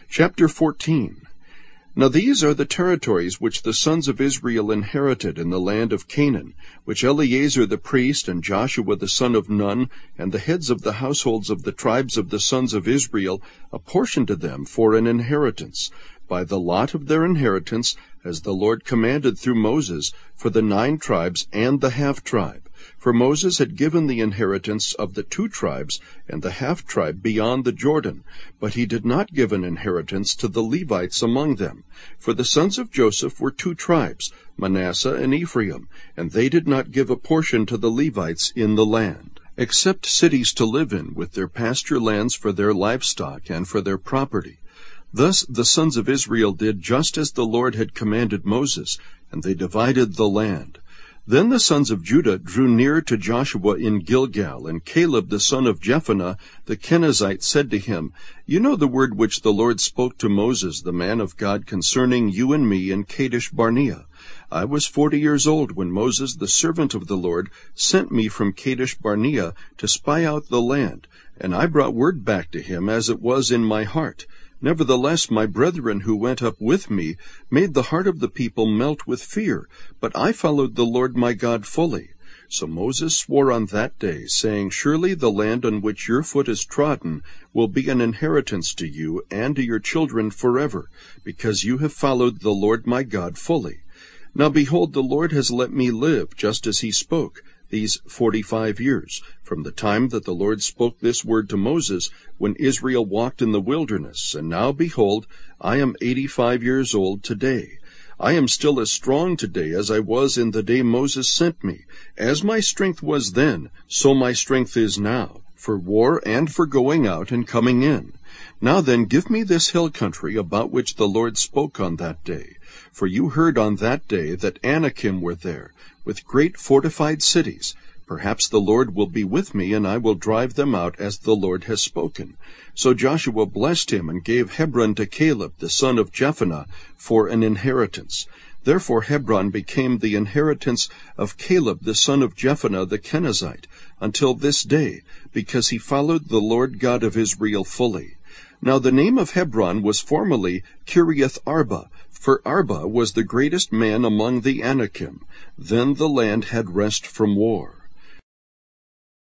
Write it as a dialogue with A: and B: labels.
A: Chapter 14. Now these are the territories which the sons of Israel inherited in the land of Canaan, which Eleazar the priest and Joshua the son of Nun and the heads of the households of the tribes of the sons of Israel apportioned to them for an inheritance, by the lot of their inheritance, as the Lord commanded through Moses, for the 9 tribes and the half-tribe. For Moses had given the inheritance of the 2 tribes and the half-tribe beyond the Jordan, but he did not give an inheritance to the Levites among them. For the sons of Joseph were 2 tribes, Manasseh and Ephraim, and they did not give a portion to the Levites in the land, except cities to live in, with their pasture lands for their livestock and for their property. Thus the sons of Israel did just as the Lord had commanded Moses, and they divided the land. Then the sons of Judah drew near to Joshua in Gilgal, and Caleb the son of Jephunneh the Kenizzite said to him, You know the word which the Lord spoke to Moses the man of God concerning you and me in Kadesh Barnea. I was 40 years old when Moses the servant of the Lord sent me from Kadesh Barnea to spy out the land, and I brought word back to him as it was in my heart. Nevertheless, my brethren who went up with me made the heart of the people melt with fear, but I followed the Lord my God fully. So Moses swore on that day, saying, Surely the land on which your foot is trodden will be an inheritance to you and to your children forever, because you have followed the Lord my God fully. Now behold, the Lord has let me live, just as he spoke, these 45 years, from the time that the Lord spoke this word to Moses, when Israel walked in the wilderness. And now, behold, I am 85 years old today. I am still as strong today as I was in the day Moses sent me. As my strength was then, so my strength is now, for war and for going out and coming in. Now then, give me this hill country about which the Lord spoke on that day. For you heard on that day that Anakim were there, with great fortified cities. Perhaps the Lord will be with me, and I will drive them out as the Lord has spoken. So Joshua blessed him and gave Hebron to Caleb the son of Jephunneh for an inheritance. Therefore Hebron became the inheritance of Caleb the son of Jephunneh the Kenizzite until this day, because he followed the Lord God of Israel fully. Now the name of Hebron was formerly Kiriath Arba, for Arba was the greatest man among the Anakim. Then the land had rest from war.